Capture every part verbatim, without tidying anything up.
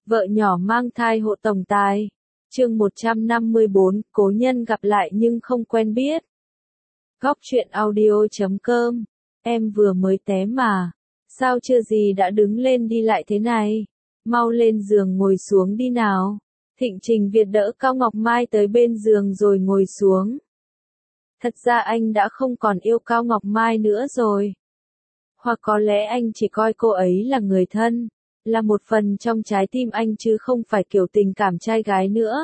Vợ nhỏ mang thai hộ tổng tài. Chương một trăm năm mươi bốn, cố nhân gặp lại nhưng không quen biết. Góc truyện audio chấm com. Em vừa mới té mà. Sao chưa gì đã đứng lên đi lại thế này? Mau lên giường ngồi xuống đi nào. Thịnh Trình Việt đỡ Cao Ngọc Mai tới bên giường rồi ngồi xuống. Thật ra anh đã không còn yêu Cao Ngọc Mai nữa rồi. Hoặc có lẽ anh chỉ coi cô ấy là người thân, là một phần trong trái tim anh chứ không phải kiểu tình cảm trai gái nữa.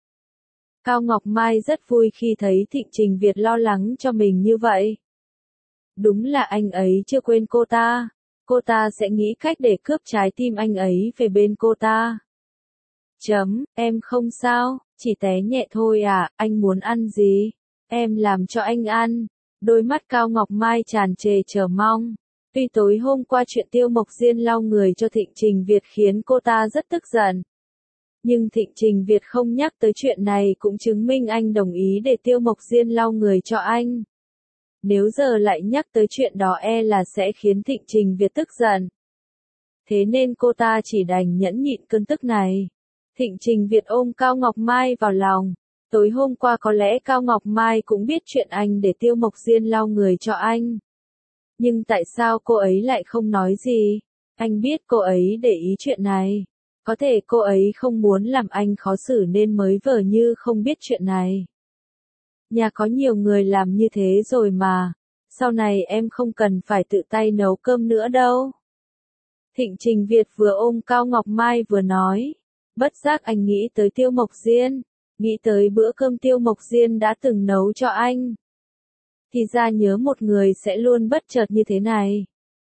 Cao Ngọc Mai rất vui khi thấy Thịnh Trình Việt lo lắng cho mình như vậy. Đúng là anh ấy chưa quên cô ta, cô ta sẽ nghĩ cách để cướp trái tim anh ấy về bên cô ta. Chấm, em không sao, chỉ té nhẹ thôi à, anh muốn ăn gì? Em làm cho anh ăn. Đôi mắt Cao Ngọc Mai tràn trề chờ mong. Tuy tối hôm qua chuyện Tiêu Mộc Diên lau người cho Thịnh Trình Việt khiến cô ta rất tức giận. Nhưng Thịnh Trình Việt không nhắc tới chuyện này cũng chứng minh anh đồng ý để Tiêu Mộc Diên lau người cho anh. Nếu giờ lại nhắc tới chuyện đó e là sẽ khiến Thịnh Trình Việt tức giận. Thế nên cô ta chỉ đành nhẫn nhịn cơn tức này. Thịnh Trình Việt ôm Cao Ngọc Mai vào lòng. Tối hôm qua có lẽ Cao Ngọc Mai cũng biết chuyện anh để Tiêu Mộc Diên lau người cho anh. Nhưng tại sao cô ấy lại không nói gì? Anh biết cô ấy để ý chuyện này. Có thể cô ấy không muốn làm anh khó xử nên mới vờ như không biết chuyện này. Nhà có nhiều người làm như thế rồi mà. Sau này em không cần phải tự tay nấu cơm nữa đâu. Thịnh Trình Việt vừa ôm Cao Ngọc Mai vừa nói. Bất giác anh nghĩ tới Tiêu Mộc Diên. Nghĩ tới bữa cơm Tiêu Mộc Diên đã từng nấu cho anh. Thì ra nhớ một người sẽ luôn bất chợt như thế này.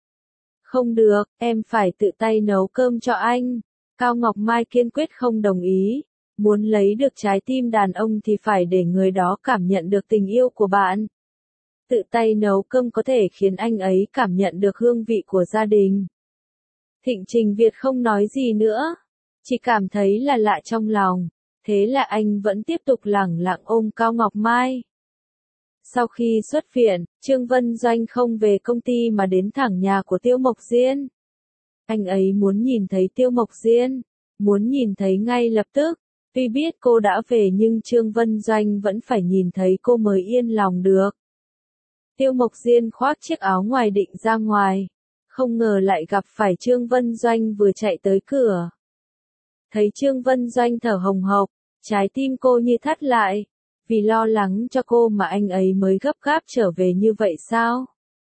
Không được, em phải tự tay nấu cơm cho anh. Cao Ngọc Mai kiên quyết không đồng ý. Muốn lấy được trái tim đàn ông thì phải để người đó cảm nhận được tình yêu của bạn. Tự tay nấu cơm có thể khiến anh ấy cảm nhận được hương vị của gia đình. Thịnh Trình Việt không nói gì nữa. Chỉ cảm thấy là lạ trong lòng. Thế là anh vẫn tiếp tục lẳng lặng ôm Cao Ngọc Mai. Sau khi xuất viện, Trương Vân Doanh không về công ty mà đến thẳng nhà của Tiêu Mộc Diên. Anh ấy muốn nhìn thấy Tiêu Mộc Diên, muốn nhìn thấy ngay lập tức. Tuy biết cô đã về nhưng Trương Vân Doanh vẫn phải nhìn thấy cô mới yên lòng được. Tiêu Mộc Diên khoác chiếc áo ngoài định ra ngoài. Không ngờ lại gặp phải Trương Vân Doanh vừa chạy tới cửa. Thấy Trương Vân Doanh thở hồng hộc, trái tim cô như thắt lại. Vì lo lắng cho cô mà anh ấy mới gấp gáp trở về như vậy sao?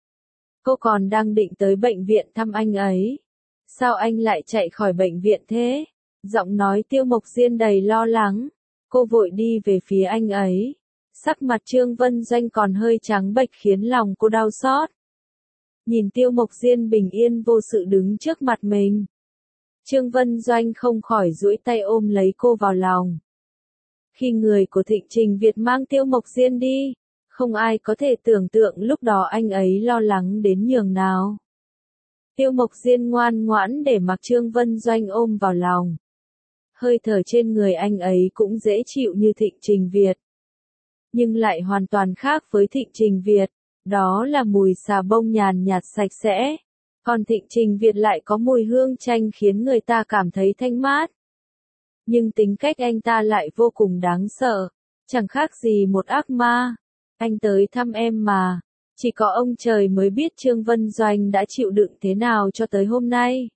Cô còn đang định tới bệnh viện thăm anh ấy. Sao anh lại chạy khỏi bệnh viện thế? Giọng nói Tiêu Mộc Diên đầy lo lắng. Cô vội đi về phía anh ấy. Sắc mặt Trương Vân Doanh còn hơi trắng bệch khiến lòng cô đau xót. Nhìn Tiêu Mộc Diên bình yên vô sự đứng trước mặt mình. Trương Vân Doanh không khỏi duỗi tay ôm lấy cô vào lòng. Khi người của Thịnh Trình Việt mang Tiêu Mộc Diên đi, không ai có thể tưởng tượng lúc đó anh ấy lo lắng đến nhường nào. Tiêu Mộc Diên ngoan ngoãn để mặc Trương Vân Doanh ôm vào lòng. Hơi thở trên người anh ấy cũng dễ chịu như Thịnh Trình Việt. Nhưng lại hoàn toàn khác với Thịnh Trình Việt, đó là mùi xà bông nhàn nhạt sạch sẽ. Còn Thịnh Trình Việt lại có mùi hương chanh khiến người ta cảm thấy thanh mát. Nhưng tính cách anh ta lại vô cùng đáng sợ, chẳng khác gì một ác ma. Anh tới thăm em mà, chỉ có ông trời mới biết Trương Vân Doanh đã chịu đựng thế nào cho tới hôm nay.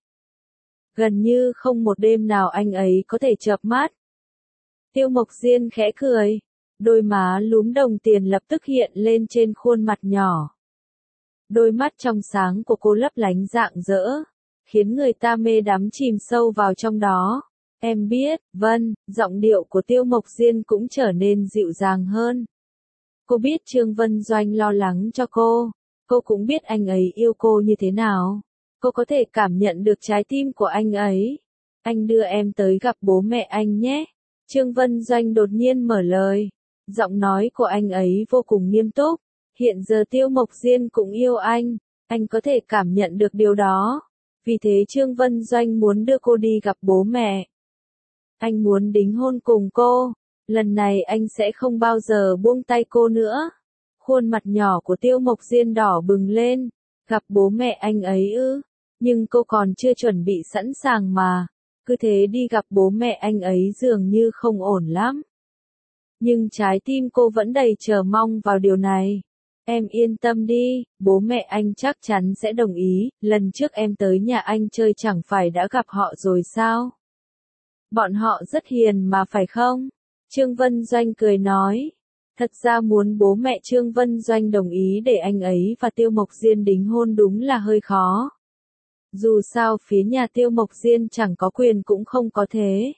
Gần như không một đêm nào anh ấy có thể chợp mắt. Tiêu Mộc Diên khẽ cười, đôi má lúm đồng tiền lập tức hiện lên trên khuôn mặt nhỏ. Đôi mắt trong sáng của cô lấp lánh rạng rỡ, khiến người ta mê đắm chìm sâu vào trong đó. Em biết, vâng, giọng điệu của Tiêu Mộc Diên cũng trở nên dịu dàng hơn. Cô biết Trương Vân Doanh lo lắng cho cô, cô cũng biết anh ấy yêu cô như thế nào. Cô có thể cảm nhận được trái tim của anh ấy. Anh đưa em tới gặp bố mẹ anh nhé. Trương Vân Doanh đột nhiên mở lời. Giọng nói của anh ấy vô cùng nghiêm túc. Hiện giờ Tiêu Mộc Diên cũng yêu anh, anh có thể cảm nhận được điều đó. Vì thế Trương Vân Doanh muốn đưa cô đi gặp bố mẹ. Anh muốn đính hôn cùng cô, lần này anh sẽ không bao giờ buông tay cô nữa. Khuôn mặt nhỏ của Tiêu Mộc Diên đỏ bừng lên, gặp bố mẹ anh ấy ư, nhưng cô còn chưa chuẩn bị sẵn sàng mà. cứ thế đi gặp bố mẹ anh ấy dường như không ổn lắm. Nhưng trái tim cô vẫn đầy chờ mong vào điều này. Em yên tâm đi, bố mẹ anh chắc chắn sẽ đồng ý, lần trước em tới nhà anh chơi chẳng phải đã gặp họ rồi sao? Bọn họ rất hiền mà phải không? Trương Vân Doanh cười nói. Thật ra muốn bố mẹ Trương Vân Doanh đồng ý để anh ấy và Tiêu Mộc Diên đính hôn đúng là hơi khó. Dù sao phía nhà Tiêu Mộc Diên chẳng có quyền cũng không có thế.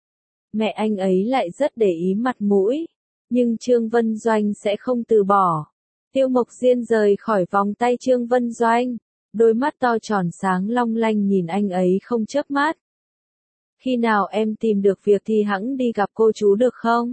Mẹ anh ấy lại rất để ý mặt mũi, nhưng Trương Vân Doanh sẽ không từ bỏ. Tiêu Mộc Diên rời khỏi vòng tay Trương Vân Doanh, đôi mắt to tròn sáng long lanh nhìn anh ấy không chớp mắt. Khi nào em tìm được việc thì hẵng đi gặp cô chú được không?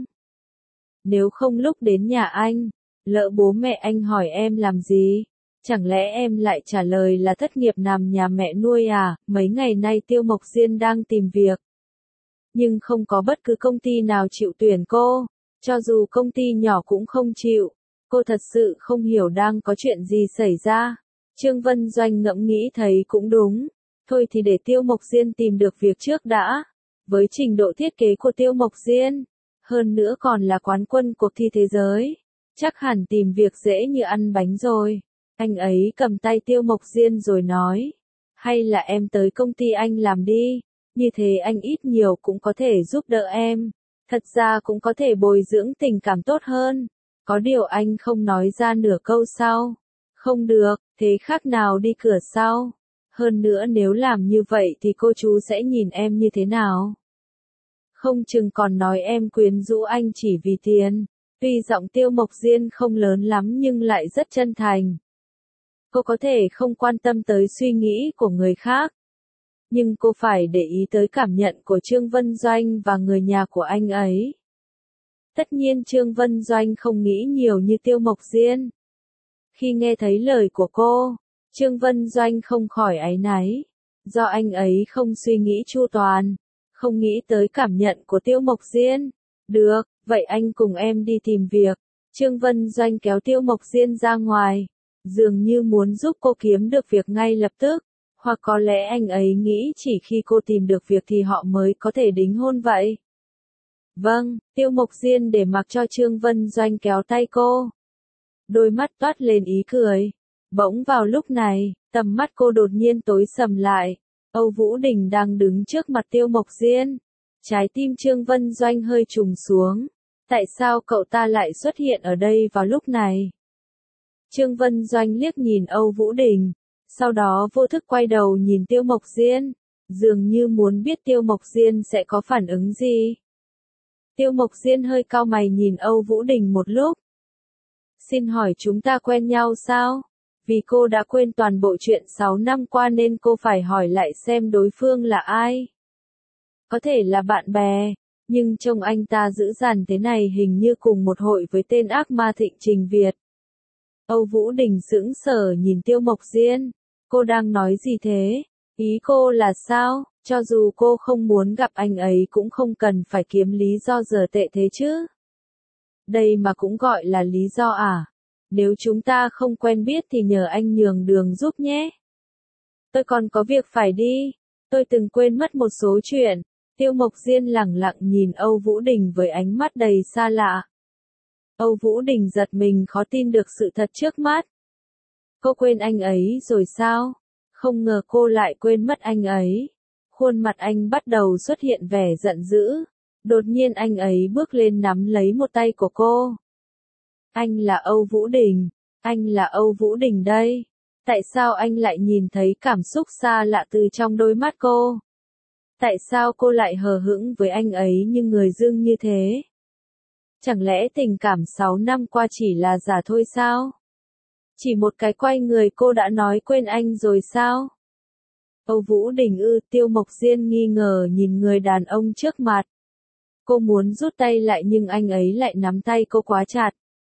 Nếu không lúc đến nhà anh, lỡ bố mẹ anh hỏi em làm gì? Chẳng lẽ em lại trả lời là thất nghiệp nằm nhà mẹ nuôi à? Mấy ngày nay Tiêu Mộc Diên đang tìm việc. Nhưng không có bất cứ công ty nào chịu tuyển cô, cho dù công ty nhỏ cũng không chịu. Cô thật sự không hiểu đang có chuyện gì xảy ra. Trương Vân Doanh ngẫm nghĩ thấy cũng đúng. Thôi thì để Tiêu Mộc Diên tìm được việc trước đã. Với trình độ thiết kế của Tiêu Mộc Diên, hơn nữa còn là quán quân cuộc thi thế giới, chắc hẳn tìm việc dễ như ăn bánh rồi. Anh ấy cầm tay Tiêu Mộc Diên rồi nói, hay là em tới công ty anh làm đi, như thế anh ít nhiều cũng có thể giúp đỡ em, thật ra cũng có thể bồi dưỡng tình cảm tốt hơn. Có điều anh không nói ra nửa câu sau. Không được, thế khác nào đi cửa sau. Hơn nữa nếu làm như vậy thì cô chú sẽ nhìn em như thế nào? Không chừng còn nói em quyến rũ anh chỉ vì tiền. Tuy giọng Tiêu Mộc Diên không lớn lắm nhưng lại rất chân thành. Cô có thể không quan tâm tới suy nghĩ của người khác, nhưng cô phải để ý tới cảm nhận của Trương Vân Doanh và người nhà của anh ấy. Tất nhiên Trương Vân Doanh không nghĩ nhiều như Tiêu Mộc Diên. Khi nghe thấy lời của cô, Trương Vân Doanh không khỏi áy náy, do anh ấy không suy nghĩ chu toàn, không nghĩ tới cảm nhận của Tiêu Mộc Diên. Được, vậy anh cùng em đi tìm việc. Trương Vân Doanh kéo Tiêu Mộc Diên ra ngoài, dường như muốn giúp cô kiếm được việc ngay lập tức, hoặc có lẽ anh ấy nghĩ chỉ khi cô tìm được việc thì họ mới có thể đính hôn vậy. Vâng, Tiêu Mộc Diên để mặc cho Trương Vân Doanh kéo tay cô. Đôi mắt toát lên ý cười. Bỗng vào lúc này, tầm mắt cô đột nhiên tối sầm lại. Âu Vũ Đình đang đứng trước mặt Tiêu Mộc Diên. Trái tim Trương Vân Doanh hơi trùng xuống. Tại sao cậu ta lại xuất hiện ở đây vào lúc này? Trương Vân Doanh liếc nhìn Âu Vũ Đình, sau đó vô thức quay đầu nhìn Tiêu Mộc Diên, dường như muốn biết Tiêu Mộc Diên sẽ có phản ứng gì. Tiêu Mộc Diên hơi cau mày nhìn Âu Vũ Đình một lúc. Xin hỏi chúng ta quen nhau sao? Vì cô đã quên toàn bộ chuyện sáu năm qua nên cô phải hỏi lại xem đối phương là ai. Có thể là bạn bè, nhưng trông anh ta dữ dằn thế này hình như cùng một hội với tên ác ma Thịnh Trình Việt. Âu Vũ Đình sững sờ nhìn Tiêu Mộc Diên. Cô đang nói gì thế? Ý cô là sao? Cho dù cô không muốn gặp anh ấy cũng không cần phải kiếm lý do dở tệ thế chứ. Đây mà cũng gọi là lý do à? Nếu chúng ta không quen biết thì nhờ anh nhường đường giúp nhé. Tôi còn có việc phải đi. Tôi từng quên mất một số chuyện. Tiêu Mộc Diên lẳng lặng nhìn Âu Vũ Đình với ánh mắt đầy xa lạ. Âu Vũ Đình giật mình khó tin được sự thật trước mắt. Cô quên anh ấy rồi sao? Không ngờ cô lại quên mất anh ấy. Khuôn mặt anh bắt đầu xuất hiện vẻ giận dữ. Đột nhiên anh ấy bước lên nắm lấy một tay của cô. Anh là Âu Vũ Đình. Anh là Âu Vũ Đình đây. Tại sao anh lại nhìn thấy cảm xúc xa lạ từ trong đôi mắt cô? Tại sao cô lại hờ hững với anh ấy như người dưng như thế? Chẳng lẽ tình cảm sáu năm qua chỉ là giả thôi sao? Chỉ một cái quay người cô đã nói quên anh rồi sao? Âu Vũ Đình ư? Tiêu Mộc Diên nghi ngờ nhìn người đàn ông trước mặt. Cô muốn rút tay lại nhưng anh ấy lại nắm tay cô quá chặt.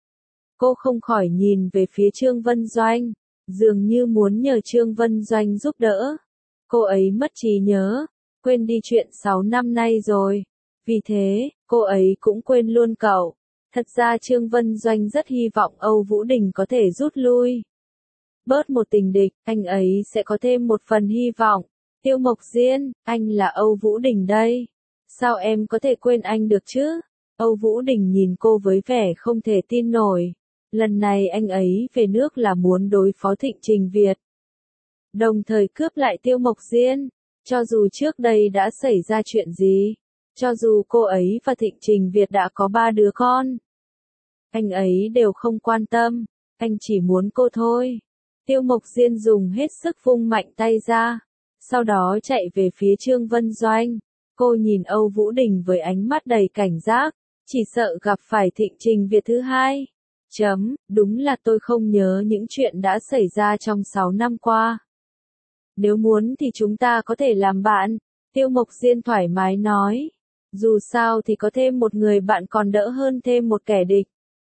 Cô không khỏi nhìn về phía Trương Vân Doanh, dường như muốn nhờ Trương Vân Doanh giúp đỡ. Cô ấy mất trí nhớ, quên đi chuyện sáu năm nay rồi. Vì thế, cô ấy cũng quên luôn cậu. Thật ra Trương Vân Doanh rất hy vọng Âu Vũ Đình có thể rút lui. Bớt một tình địch, anh ấy sẽ có thêm một phần hy vọng. Tiêu Mộc Diên, anh là Âu Vũ Đình đây. Sao em có thể quên anh được chứ? Âu Vũ Đình nhìn cô với vẻ không thể tin nổi. Lần này anh ấy về nước là muốn đối phó Thịnh Trình Việt, đồng thời cướp lại Tiêu Mộc Diên. Cho dù trước đây đã xảy ra chuyện gì, cho dù cô ấy và Thịnh Trình Việt đã có ba đứa con, anh ấy đều không quan tâm, anh chỉ muốn cô thôi. Tiêu Mộc Diên dùng hết sức vung mạnh tay ra, sau đó chạy về phía Trương Vân Doanh. Cô nhìn Âu Vũ Đình với ánh mắt đầy cảnh giác, chỉ sợ gặp phải Thịnh Trình Việt thứ hai. Chấm, đúng là tôi không nhớ những chuyện đã xảy ra trong sáu năm qua. Nếu muốn thì chúng ta có thể làm bạn, Tiêu Mộc Diên thoải mái nói. Dù sao thì có thêm một người bạn còn đỡ hơn thêm một kẻ địch.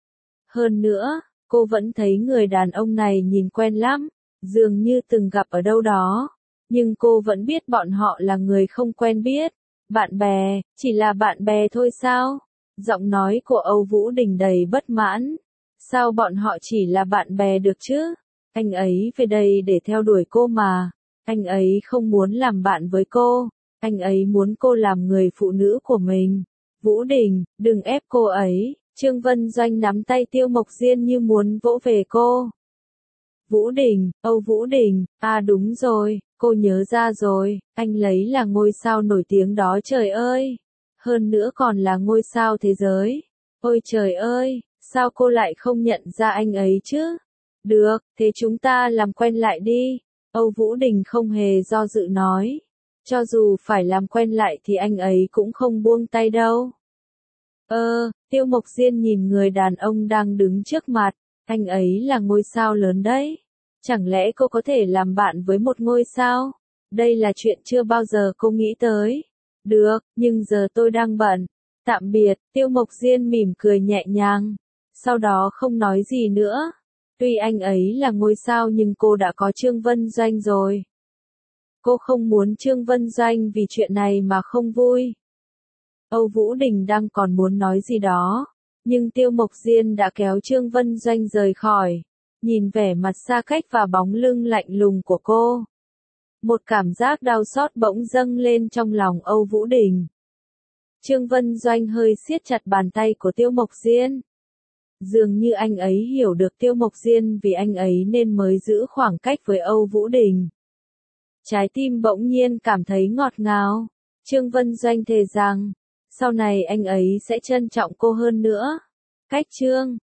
Hơn nữa, cô vẫn thấy người đàn ông này nhìn quen lắm, dường như từng gặp ở đâu đó. Nhưng cô vẫn biết bọn họ là người không quen biết. Bạn bè, chỉ là bạn bè thôi sao? Giọng nói của Âu Vũ Đình đầy bất mãn. Sao bọn họ chỉ là bạn bè được chứ? Anh ấy về đây để theo đuổi cô mà. Anh ấy không muốn làm bạn với cô. Anh ấy muốn cô làm người phụ nữ của mình. Vũ Đình, đừng ép cô ấy. Trương Vân Doanh nắm tay Tiêu Mộc Diên như muốn vỗ về cô. Vũ Đình, Âu Vũ Đình, à đúng rồi, cô nhớ ra rồi, anh lấy là ngôi sao nổi tiếng đó trời ơi. Hơn nữa còn là ngôi sao thế giới. Ôi trời ơi, sao cô lại không nhận ra anh ấy chứ? Được, thế chúng ta làm quen lại đi. Âu Vũ Đình không hề do dự nói. Cho dù phải làm quen lại thì anh ấy cũng không buông tay đâu. Ơ, Tiêu Mộc Diên nhìn người đàn ông đang đứng trước mặt, anh ấy là ngôi sao lớn đấy. Chẳng lẽ cô có thể làm bạn với một ngôi sao? Đây là chuyện chưa bao giờ cô nghĩ tới. Được, nhưng giờ tôi đang bận. Tạm biệt, Tiêu Mộc Diên mỉm cười nhẹ nhàng. Sau đó không nói gì nữa. Tuy anh ấy là ngôi sao nhưng cô đã có Trương Vân Doanh rồi. Cô không muốn Trương Vân Doanh vì chuyện này mà không vui. Âu Vũ Đình đang còn muốn nói gì đó, nhưng Tiêu Mộc Diên đã kéo Trương Vân Doanh rời khỏi. Nhìn vẻ mặt xa cách và bóng lưng lạnh lùng của cô, một cảm giác đau xót bỗng dâng lên trong lòng Âu Vũ Đình. Trương Vân Doanh hơi siết chặt bàn tay của Tiêu Mộc Diên. Dường như anh ấy hiểu được Tiêu Mộc Diên vì anh ấy nên mới giữ khoảng cách với Âu Vũ Đình. Trái tim bỗng nhiên cảm thấy ngọt ngào. Trương Vân Doanh thề rằng, sau này anh ấy sẽ trân trọng cô hơn nữa. Cách Trương